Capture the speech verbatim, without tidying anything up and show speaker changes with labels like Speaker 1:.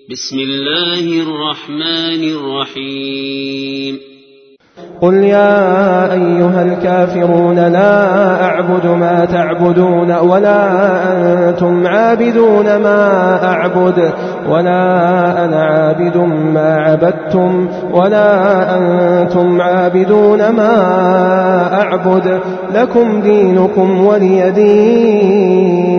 Speaker 1: بسم الله الرحمن الرحيم
Speaker 2: قل يا أيها الكافرون لا أعبد ما تعبدون ولا أنتم عابدون ما أعبد ولا أنا عابد ما عبدتم ولا أنتم عابدون ما أعبد لكم دينكم ولي دين.